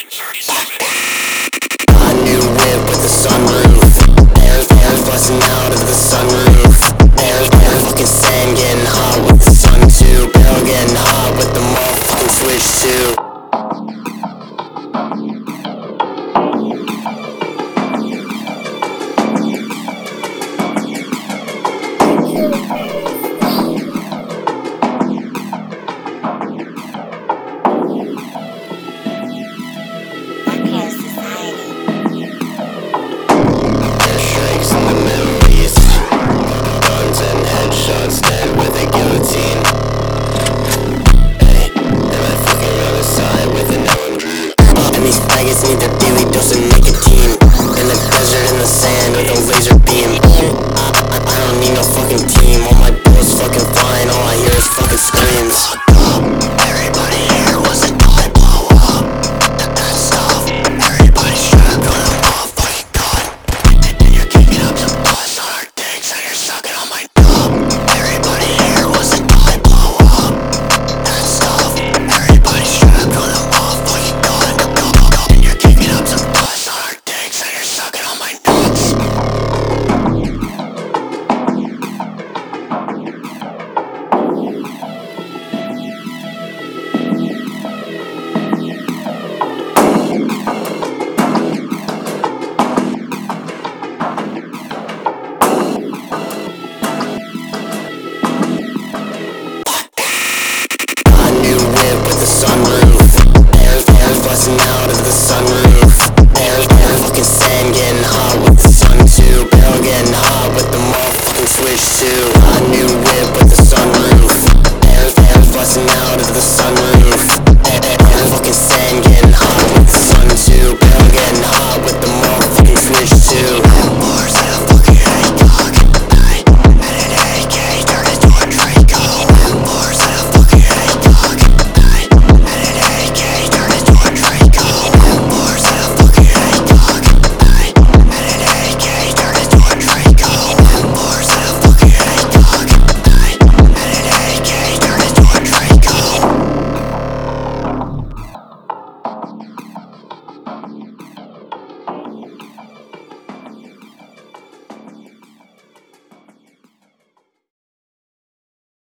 A new whip with a sunroof. Air busting out of the sunroof. Air fucking sand getting hot with the sun too. Barrel getting hot with the motherfucking switch too. Need to